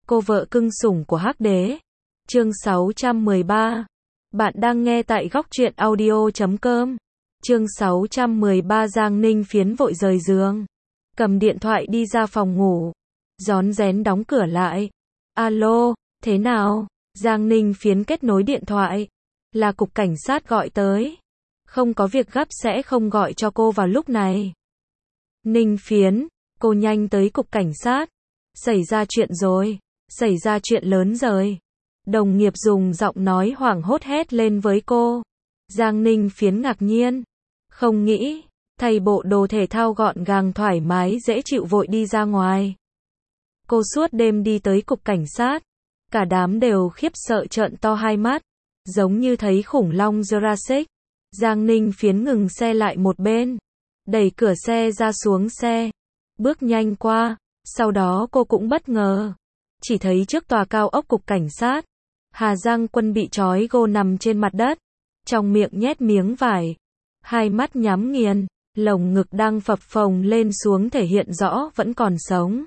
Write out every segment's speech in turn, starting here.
Cô vợ cưng sủng của Hắc Đế. Chương 613. Bạn đang nghe tại góc truyện audio.com. Chương 613. Giang Ninh Phiến vội rời giường, cầm điện thoại đi ra phòng ngủ, rón rén đóng cửa lại. Alo, thế nào? Giang Ninh Phiến kết nối điện thoại. Là cục cảnh sát gọi tới. Không có việc gấp sẽ không gọi cho cô vào lúc này. Ninh Phiến, cô nhanh tới cục cảnh sát. Xảy ra chuyện rồi, xảy ra chuyện lớn rồi. Đồng nghiệp dùng giọng nói hoảng hốt hét lên với cô. Giang Ninh Phiến ngạc nhiên, không nghĩ, thay bộ đồ thể thao gọn gàng thoải mái dễ chịu vội đi ra ngoài. Cô suốt đêm đi tới cục cảnh sát, cả đám đều khiếp sợ trợn to hai mắt, giống như thấy khủng long Jurassic. Giang Ninh Phiến ngừng xe lại một bên, đẩy cửa xe ra xuống xe, bước nhanh qua. Sau đó cô cũng bất ngờ, chỉ thấy trước tòa cao ốc cục cảnh sát, Hà Giang Quân bị trói gô nằm trên mặt đất, trong miệng nhét miếng vải, hai mắt nhắm nghiền, lồng ngực đang phập phồng lên xuống thể hiện rõ vẫn còn sống,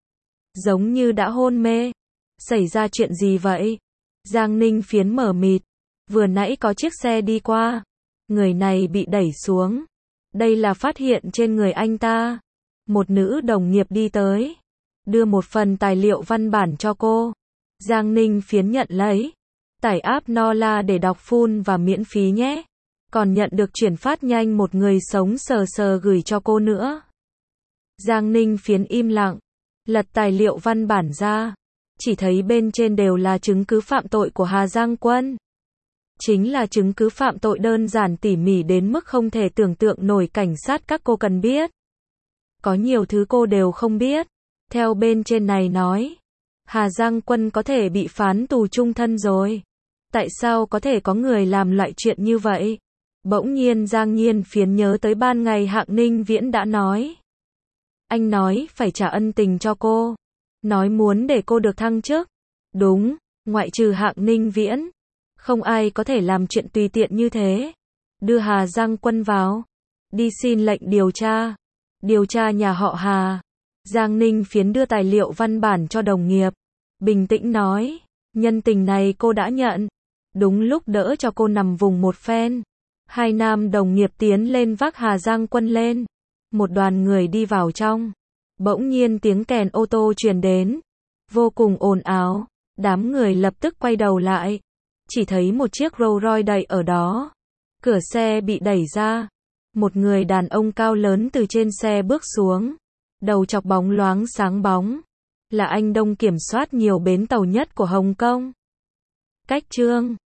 giống như đã hôn mê. Xảy ra chuyện gì vậy? Giang Ninh Phiến mờ mịt, vừa nãy có chiếc xe đi qua, người này bị đẩy xuống, đây là phát hiện trên người anh ta. Một nữ đồng nghiệp đi tới, đưa một phần tài liệu văn bản cho cô. Giang Ninh Phiến nhận lấy, tải app Nola để đọc full và miễn phí nhé. Còn nhận được chuyển phát nhanh một người sống sờ sờ gửi cho cô nữa. Giang Ninh Phiến im lặng, lật tài liệu văn bản ra, chỉ thấy bên trên đều là chứng cứ phạm tội của Hà Giang Quân. Chính là chứng cứ phạm tội đơn giản tỉ mỉ đến mức không thể tưởng tượng nổi. Cảnh sát các cô cần biết. Có nhiều thứ cô đều không biết. Theo bên trên này nói, Hà Giang Quân có thể bị phán tù chung thân rồi. Tại sao có thể có người làm loại chuyện như vậy? Bỗng nhiên Giang Nhiên Phiến nhớ tới ban ngày Hạng Ninh Viễn đã nói. Anh nói phải trả ân tình cho cô. Nói muốn để cô được thăng chức. Đúng, ngoại trừ Hạng Ninh Viễn, không ai có thể làm chuyện tùy tiện như thế. Đưa Hà Giang Quân vào, đi xin lệnh điều tra. Điều tra nhà họ Hà. Giang Ninh Phiến đưa tài liệu văn bản cho đồng nghiệp, bình tĩnh nói, nhân tình này cô đã nhận. Đúng lúc đỡ cho cô nằm vùng một phen, hai nam đồng nghiệp tiến lên vác Hà Giang Quân lên. Một đoàn người đi vào trong. Bỗng nhiên tiếng kèn ô tô truyền đến, vô cùng ồn ào. Đám người lập tức quay đầu lại, chỉ thấy một chiếc Rolls Royce đậu ở đó. Cửa xe bị đẩy ra, một người đàn ông cao lớn từ trên xe bước xuống, đầu chọc bóng loáng sáng bóng, là anh Đông kiểm soát nhiều bến tàu nhất của Hồng Kông. Cách Trương